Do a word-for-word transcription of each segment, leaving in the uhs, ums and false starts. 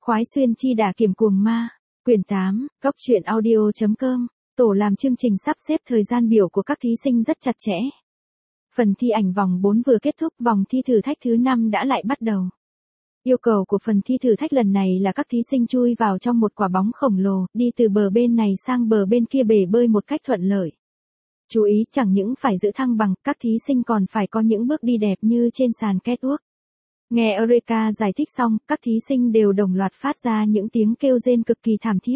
Khoái xuyên chi đả kiểm cuồng ma. Quyển tám, góc truyện audio chấm com. Tổ làm chương trình sắp xếp thời gian biểu của các thí sinh rất chặt chẽ. Phần thi ảnh vòng bốn vừa kết thúc, vòng thi thử thách thứ năm đã lại bắt đầu. Yêu cầu của phần thi thử thách lần này là các thí sinh chui vào trong một quả bóng khổng lồ, đi từ bờ bên này sang bờ bên kia bể bơi một cách thuận lợi. Chú ý, chẳng những phải giữ thăng bằng, các thí sinh còn phải có những bước đi đẹp như trên sàn catwalk. Nghe Eureka giải thích xong, các thí sinh đều đồng loạt phát ra những tiếng kêu rên cực kỳ thảm thiết.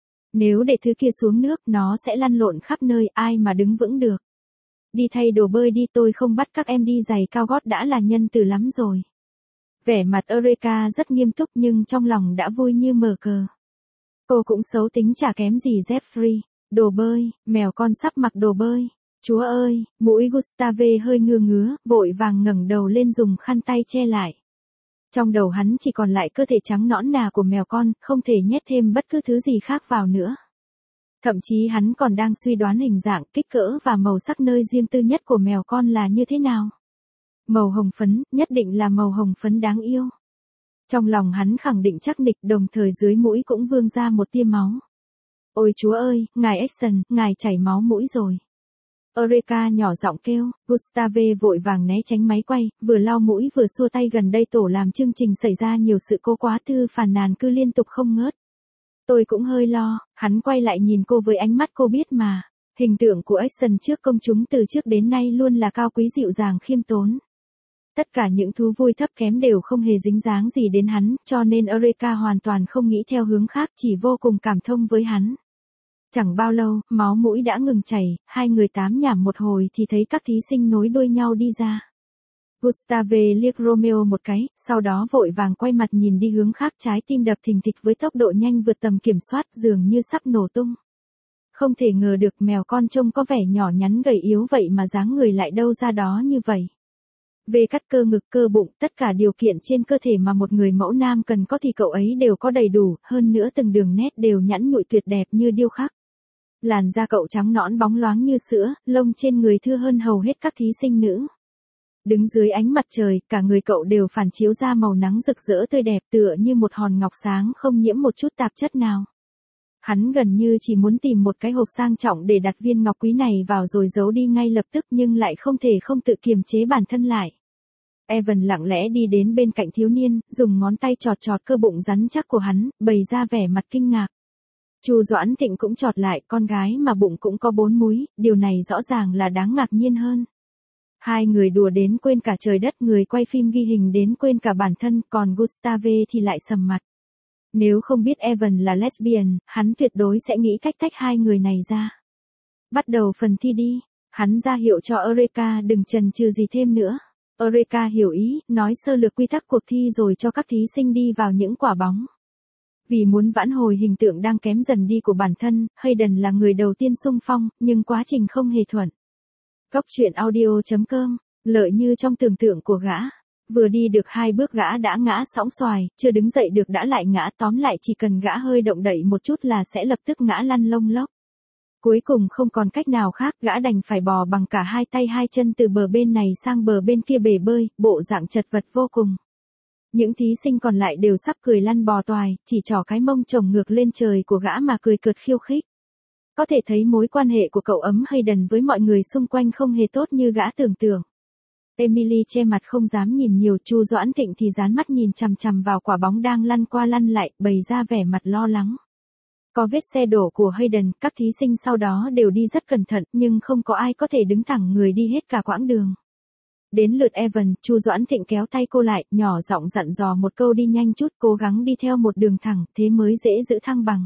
Nếu để thứ kia xuống nước, nó sẽ lăn lộn khắp nơi, ai mà đứng vững được. Đi thay đồ bơi đi, tôi không bắt các em đi giày cao gót đã là nhân từ lắm rồi. Vẻ mặt Eureka rất nghiêm túc nhưng trong lòng đã vui như mở cờ. Cô cũng xấu tính chả kém gì Jeffrey. Đồ bơi, mèo con sắp mặc đồ bơi. Chúa ơi, mũi Gustave hơi ngứa ngứa, vội vàng ngẩng đầu lên dùng khăn tay che lại. Trong đầu hắn chỉ còn lại cơ thể trắng nõn nà của mèo con, không thể nhét thêm bất cứ thứ gì khác vào nữa. Thậm chí hắn còn đang suy đoán hình dạng, kích cỡ và màu sắc nơi riêng tư nhất của mèo con là như thế nào. Màu hồng phấn, nhất định là màu hồng phấn đáng yêu. Trong lòng hắn khẳng định chắc nịch, đồng thời dưới mũi cũng vương ra một tia máu. Ôi chúa ơi, ngài Action, ngài chảy máu mũi rồi. Eureka nhỏ giọng kêu, Gustave vội vàng né tránh máy quay, vừa lau mũi vừa xua tay. Gần đây tổ làm chương trình xảy ra nhiều sự cố quá, Thư phàn nàn cứ liên tục không ngớt. Tôi cũng hơi lo. Hắn quay lại nhìn cô với ánh mắt cô biết mà. Hình tượng của Action trước công chúng từ trước đến nay luôn là cao quý dịu dàng khiêm tốn. Tất cả những thú vui thấp kém đều không hề dính dáng gì đến hắn, cho nên Eureka hoàn toàn không nghĩ theo hướng khác, chỉ vô cùng cảm thông với hắn. Chẳng bao lâu, máu mũi đã ngừng chảy, hai người tám nhảm một hồi thì thấy các thí sinh nối đuôi nhau đi ra. Gustave liếc Romeo một cái, sau đó vội vàng quay mặt nhìn đi hướng khác, trái tim đập thình thịch với tốc độ nhanh vượt tầm kiểm soát, dường như sắp nổ tung. Không thể ngờ được mèo con trông có vẻ nhỏ nhắn gầy yếu vậy mà dáng người lại đâu ra đó như vậy. Về cắt cơ ngực, cơ bụng, tất cả điều kiện trên cơ thể mà một người mẫu nam cần có thì cậu ấy đều có đầy đủ, hơn nữa từng đường nét đều nhẵn nhụi tuyệt đẹp như điêu khắc. Làn da cậu trắng nõn bóng loáng như sữa, lông trên người thưa hơn hầu hết các thí sinh nữ. Đứng dưới ánh mặt trời, cả người cậu đều phản chiếu ra màu nắng rực rỡ tươi đẹp, tựa như một hòn ngọc sáng không nhiễm một chút tạp chất nào. Hắn gần như chỉ muốn tìm một cái hộp sang trọng để đặt viên ngọc quý này vào rồi giấu đi ngay lập tức, nhưng lại không thể không tự kiềm chế bản thân lại. Evan lặng lẽ đi đến bên cạnh thiếu niên, dùng ngón tay chọt chọt cơ bụng rắn chắc của hắn, bày ra vẻ mặt kinh ngạc. Chu Doãn Thịnh cũng chọt lại, con gái mà bụng cũng có bốn múi, điều này rõ ràng là đáng ngạc nhiên hơn. Hai người đùa đến quên cả trời đất, người quay phim ghi hình đến quên cả bản thân, còn Gustave thì lại sầm mặt. Nếu không biết Evan là lesbian, hắn tuyệt đối sẽ nghĩ cách tách hai người này ra. Bắt đầu phần thi đi. Hắn ra hiệu cho Eureka đừng chần chừ gì thêm nữa. Eureka hiểu ý, nói sơ lược quy tắc cuộc thi rồi cho các thí sinh đi vào những quả bóng. Vì muốn vãn hồi hình tượng đang kém dần đi của bản thân, Hayden là người đầu tiên xung phong, nhưng quá trình không hề thuận. Góc truyện audio chấm com, lợi như trong tưởng tượng của gã. Vừa đi được hai bước gã đã ngã sõng xoài, chưa đứng dậy được đã lại ngã, tóm lại chỉ cần gã hơi động đậy một chút là sẽ lập tức ngã lăn lông lốc. Cuối cùng không còn cách nào khác, gã đành phải bò bằng cả hai tay hai chân từ bờ bên này sang bờ bên kia bể bơi, bộ dạng chật vật vô cùng. Những thí sinh còn lại đều sắp cười lăn bò toài, chỉ trỏ cái mông chồng ngược lên trời của gã mà cười cợt khiêu khích. Có thể thấy mối quan hệ của cậu ấm Hayden với mọi người xung quanh không hề tốt như gã tưởng tượng. Emily che mặt không dám nhìn nhiều, Chu Doãn Thịnh thì dán mắt nhìn chằm chằm vào quả bóng đang lăn qua lăn lại, bày ra vẻ mặt lo lắng. Có vết xe đổ của Hayden, các thí sinh sau đó đều đi rất cẩn thận, nhưng không có ai có thể đứng thẳng người đi hết cả quãng đường. Đến lượt Evan, Chu Doãn Thịnh kéo tay cô lại, nhỏ giọng dặn dò một câu đi nhanh chút, cố gắng đi theo một đường thẳng, thế mới dễ giữ thăng bằng.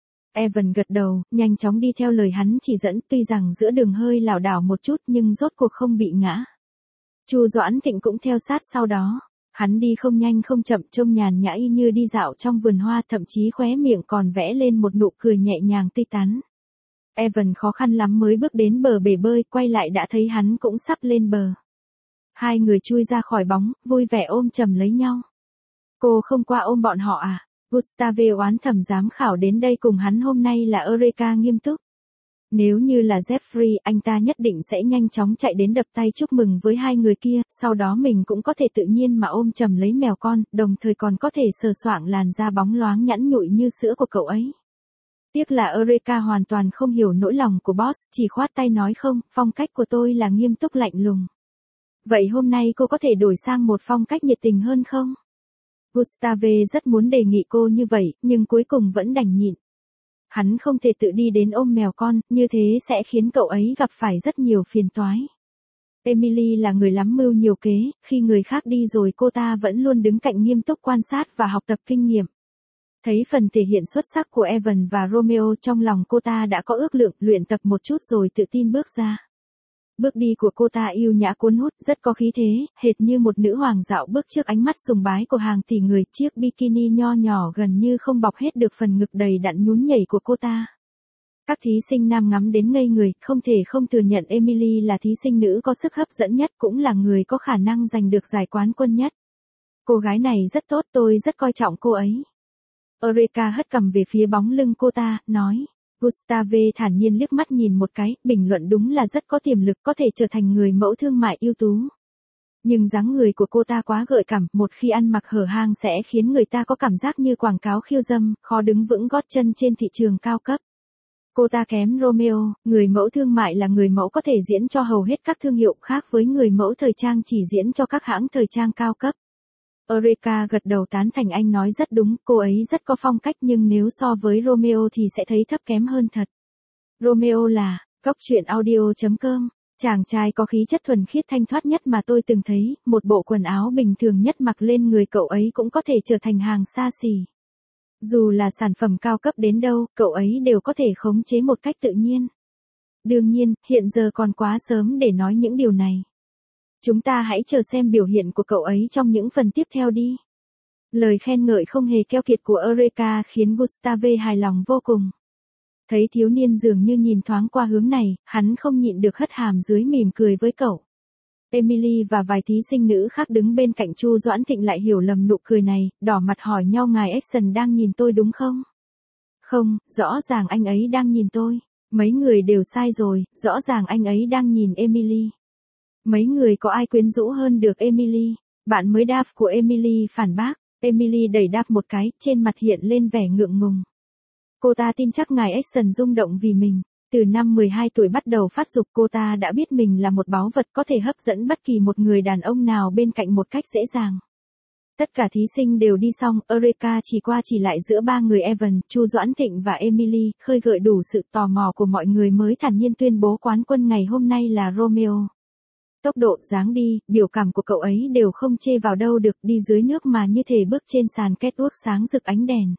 Evan gật đầu, nhanh chóng đi theo lời hắn chỉ dẫn, tuy rằng giữa đường hơi lảo đảo một chút nhưng rốt cuộc không bị ngã. Chu Doãn Thịnh cũng theo sát sau đó. Hắn đi không nhanh không chậm, trông nhàn nhã y như đi dạo trong vườn hoa, thậm chí khóe miệng còn vẽ lên một nụ cười nhẹ nhàng tươi tắn. Evan khó khăn lắm mới bước đến bờ bể bơi, quay lại đã thấy hắn cũng sắp lên bờ. Hai người chui ra khỏi bóng, vui vẻ ôm chầm lấy nhau. Cô không qua ôm bọn họ à? Gustave oán thầm, giám khảo đến đây cùng hắn hôm nay là Eureka nghiêm túc. Nếu như là Jeffrey, anh ta nhất định sẽ nhanh chóng chạy đến đập tay chúc mừng với hai người kia, sau đó mình cũng có thể tự nhiên mà ôm chầm lấy mèo con, đồng thời còn có thể sờ soạng làn da bóng loáng nhẵn nhụi như sữa của cậu ấy. Tiếc là Eureka hoàn toàn không hiểu nỗi lòng của boss, chỉ khoát tay nói không, phong cách của tôi là nghiêm túc lạnh lùng. Vậy hôm nay cô có thể đổi sang một phong cách nhiệt tình hơn không? Gustave rất muốn đề nghị cô như vậy, nhưng cuối cùng vẫn đành nhịn. Hắn không thể tự đi đến ôm mèo con, như thế sẽ khiến cậu ấy gặp phải rất nhiều phiền toái. Emily là người lắm mưu nhiều kế, khi người khác đi rồi cô ta vẫn luôn đứng cạnh nghiêm túc quan sát và học tập kinh nghiệm. Thấy phần thể hiện xuất sắc của Evan và Romeo, trong lòng cô ta đã có ước lượng, luyện tập một chút rồi tự tin bước ra. Bước đi của cô ta yêu nhã cuốn hút, rất có khí thế, hệt như một nữ hoàng dạo bước trước ánh mắt sùng bái của hàng tỷ người. Chiếc bikini nho nhỏ gần như không bọc hết được phần ngực đầy đặn nhún nhảy của cô ta. Các thí sinh nam ngắm đến ngây người, không thể không thừa nhận Emily là thí sinh nữ có sức hấp dẫn nhất, cũng là người có khả năng giành được giải quán quân nhất. Cô gái này rất tốt, tôi rất coi trọng cô ấy. Eureka hất cằm về phía bóng lưng cô ta, nói. Gustave thản nhiên liếc mắt nhìn một cái, bình luận đúng là rất có tiềm lực, có thể trở thành người mẫu thương mại ưu tú. Nhưng dáng người của cô ta quá gợi cảm, một khi ăn mặc hở hang sẽ khiến người ta có cảm giác như quảng cáo khiêu dâm, khó đứng vững gót chân trên thị trường cao cấp. Cô ta kém Romeo, người mẫu thương mại là người mẫu có thể diễn cho hầu hết các thương hiệu, khác với người mẫu thời trang chỉ diễn cho các hãng thời trang cao cấp. Eureka gật đầu tán thành, anh nói rất đúng, cô ấy rất có phong cách, nhưng nếu so với Romeo thì sẽ thấy thấp kém hơn thật. Romeo là, góc truyện audio chấm com, chàng trai có khí chất thuần khiết thanh thoát nhất mà tôi từng thấy, một bộ quần áo bình thường nhất mặc lên người cậu ấy cũng có thể trở thành hàng xa xỉ. Dù là sản phẩm cao cấp đến đâu, cậu ấy đều có thể khống chế một cách tự nhiên. Đương nhiên, hiện giờ còn quá sớm để nói những điều này. Chúng ta hãy chờ xem biểu hiện của cậu ấy trong những phần tiếp theo đi. Lời khen ngợi không hề keo kiệt của Eureka khiến Gustave hài lòng vô cùng. Thấy thiếu niên dường như nhìn thoáng qua hướng này, hắn không nhịn được hất hàm dưới mỉm cười với cậu. Emily và vài thí sinh nữ khác đứng bên cạnh Chu Doãn Thịnh lại hiểu lầm nụ cười này, đỏ mặt hỏi nhau, ngài Action đang nhìn tôi đúng không? Không, rõ ràng anh ấy đang nhìn tôi. Mấy người đều sai rồi, rõ ràng anh ấy đang nhìn Emily. Mấy người có ai quyến rũ hơn được Emily? Bạn mới đáp của Emily phản bác. Emily đẩy đáp một cái, trên mặt hiện lên vẻ ngượng ngùng. Cô ta tin chắc ngài Action rung động vì mình. Từ năm mười hai tuổi bắt đầu phát dục, cô ta đã biết mình là một báu vật có thể hấp dẫn bất kỳ một người đàn ông nào bên cạnh một cách dễ dàng. Tất cả thí sinh đều đi xong, Eureka chỉ qua chỉ lại giữa ba người Evan, Chu Doãn Thịnh và Emily, khơi gợi đủ sự tò mò của mọi người mới thản nhiên tuyên bố quán quân ngày hôm nay là Romeo. Tốc độ, dáng đi, biểu cảm của cậu ấy đều không chê vào đâu được, đi dưới nước mà như thể bước trên sàn catwalk sáng rực ánh đèn.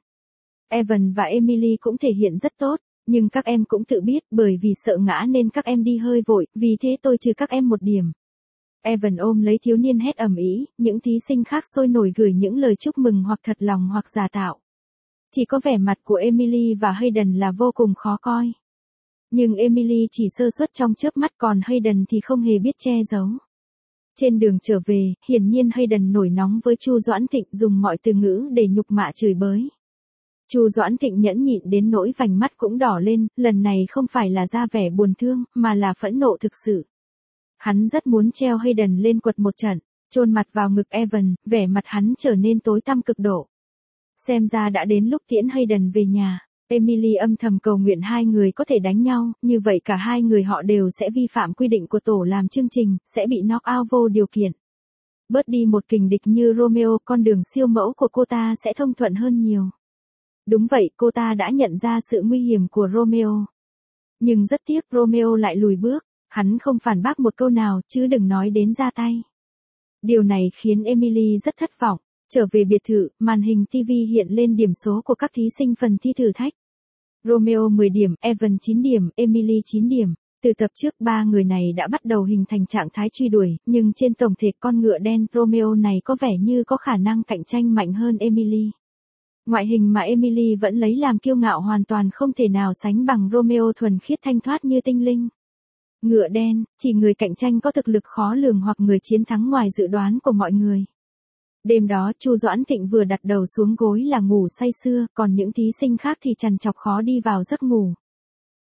Evan và Emily cũng thể hiện rất tốt, nhưng các em cũng tự biết, bởi vì sợ ngã nên các em đi hơi vội, vì thế tôi trừ các em một điểm. Evan ôm lấy thiếu niên hét ầm ĩ, những thí sinh khác sôi nổi gửi những lời chúc mừng hoặc thật lòng hoặc giả tạo. Chỉ có vẻ mặt của Emily và Hayden là vô cùng khó coi. Nhưng Emily chỉ sơ suất trong chớp mắt, còn Hayden thì không hề biết che giấu. Trên đường trở về, hiển nhiên Hayden nổi nóng với Chu Doãn Thịnh, dùng mọi từ ngữ để nhục mạ chửi bới. Chu Doãn Thịnh nhẫn nhịn đến nỗi vành mắt cũng đỏ lên, lần này không phải là ra vẻ buồn thương, mà là phẫn nộ thực sự. Hắn rất muốn treo Hayden lên quật một trận, chôn mặt vào ngực Evan, vẻ mặt hắn trở nên tối tăm cực độ. Xem ra đã đến lúc tiễn Hayden về nhà. Emily âm thầm cầu nguyện hai người có thể đánh nhau, như vậy cả hai người họ đều sẽ vi phạm quy định của tổ làm chương trình, sẽ bị knock out vô điều kiện. Bớt đi một kình địch như Romeo, con đường siêu mẫu của cô ta sẽ thông thuận hơn nhiều. Đúng vậy, cô ta đã nhận ra sự nguy hiểm của Romeo. Nhưng rất tiếc Romeo lại lùi bước, hắn không phản bác một câu nào, chứ đừng nói đến ra tay. Điều này khiến Emily rất thất vọng. Trở về biệt thự, màn hình ti vi hiện lên điểm số của các thí sinh phần thi thử thách. Romeo mười điểm, Evan chín điểm, Emily chín điểm. Từ tập trước, ba người này đã bắt đầu hình thành trạng thái truy đuổi, nhưng trên tổng thể con ngựa đen, Romeo này có vẻ như có khả năng cạnh tranh mạnh hơn Emily. Ngoại hình mà Emily vẫn lấy làm kiêu ngạo hoàn toàn không thể nào sánh bằng Romeo thuần khiết thanh thoát như tinh linh. Ngựa đen, chỉ người cạnh tranh có thực lực khó lường hoặc người chiến thắng ngoài dự đoán của mọi người. Đêm đó Chu Doãn Thịnh vừa đặt đầu xuống gối là ngủ say sưa, còn những thí sinh khác thì trằn trọc khó đi vào giấc ngủ.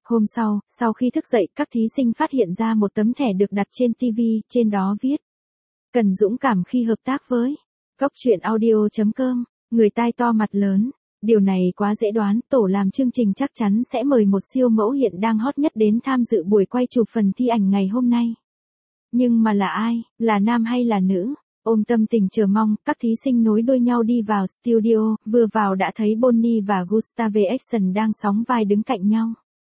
Hôm sau, sau khi thức dậy, các thí sinh phát hiện ra một tấm thẻ được đặt trên ti vi, trên đó viết: cần dũng cảm khi hợp tác với Cóc truyện audio chấm com. Người tai to mặt lớn. Điều này quá dễ đoán, tổ làm chương trình chắc chắn sẽ mời một siêu mẫu hiện đang hot nhất đến tham dự buổi quay chụp phần thi ảnh ngày hôm nay. Nhưng mà là ai, là nam hay là nữ? Ôm tâm tình chờ mong, các thí sinh nối đuôi nhau đi vào studio, vừa vào đã thấy Bonnie và Gustave Action đang sóng vai đứng cạnh nhau.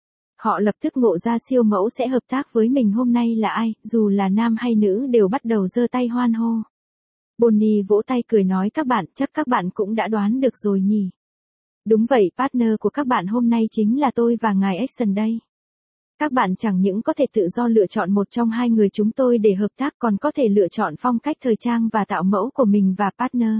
Họ lập tức ngộ ra siêu mẫu sẽ hợp tác với mình hôm nay là ai, dù là nam hay nữ đều bắt đầu giơ tay hoan hô. Bonnie vỗ tay cười nói các bạn, chắc các bạn cũng đã đoán được rồi nhỉ. Đúng vậy, partner của các bạn hôm nay chính là tôi và ngài Action đây. Các bạn chẳng những có thể tự do lựa chọn một trong hai người chúng tôi để hợp tác còn có thể lựa chọn phong cách thời trang và tạo mẫu của mình và partner.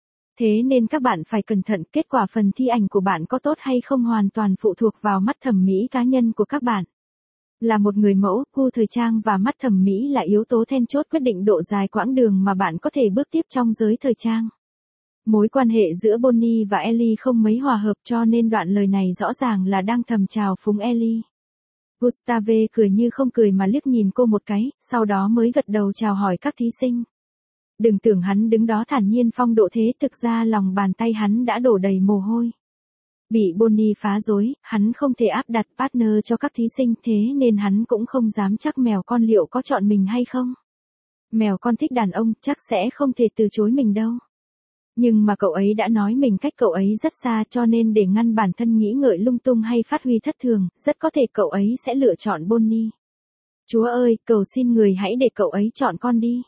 Thế nên các bạn phải cẩn thận, kết quả phần thi ảnh của bạn có tốt hay không hoàn toàn phụ thuộc vào mắt thẩm mỹ cá nhân của các bạn. Là một người mẫu, gu thời trang và mắt thẩm mỹ là yếu tố then chốt quyết định độ dài quãng đường mà bạn có thể bước tiếp trong giới thời trang. Mối quan hệ giữa Bonnie và Ellie không mấy hòa hợp cho nên đoạn lời này rõ ràng là đang thầm chào phúng Ellie. Gustave cười như không cười mà liếc nhìn cô một cái, sau đó mới gật đầu chào hỏi các thí sinh. Đừng tưởng hắn đứng đó thản nhiên phong độ thế, thực ra lòng bàn tay hắn đã đổ đầy mồ hôi. Bị Bonnie phá rối, hắn không thể áp đặt partner cho các thí sinh thế nên hắn cũng không dám chắc mèo con liệu có chọn mình hay không. Mèo con thích đàn ông chắc sẽ không thể từ chối mình đâu. Nhưng mà cậu ấy đã nói mình cách cậu ấy rất xa cho nên để ngăn bản thân nghĩ ngợi lung tung hay phát huy thất thường, rất có thể cậu ấy sẽ lựa chọn Bonnie. Chúa ơi, cầu xin người hãy để cậu ấy chọn con đi.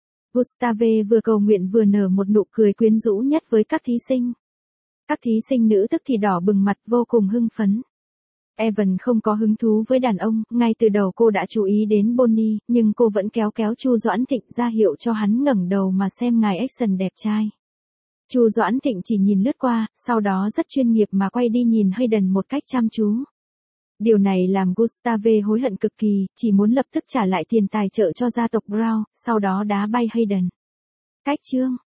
Gustave vừa cầu nguyện vừa nở một nụ cười quyến rũ nhất với các thí sinh. Các thí sinh nữ tức thì đỏ bừng mặt vô cùng hưng phấn. Evan không có hứng thú với đàn ông, ngay từ đầu cô đã chú ý đến Bonnie, nhưng cô vẫn kéo kéo Chu Doãn Thịnh ra hiệu cho hắn ngẩng đầu mà xem ngài Action đẹp trai. Chu Doãn Thịnh chỉ nhìn lướt qua, sau đó rất chuyên nghiệp mà quay đi nhìn Hayden một cách chăm chú. Điều này làm Gustave hối hận cực kỳ, chỉ muốn lập tức trả lại tiền tài trợ cho gia tộc Brown, sau đó đá bay Hayden. Cách chương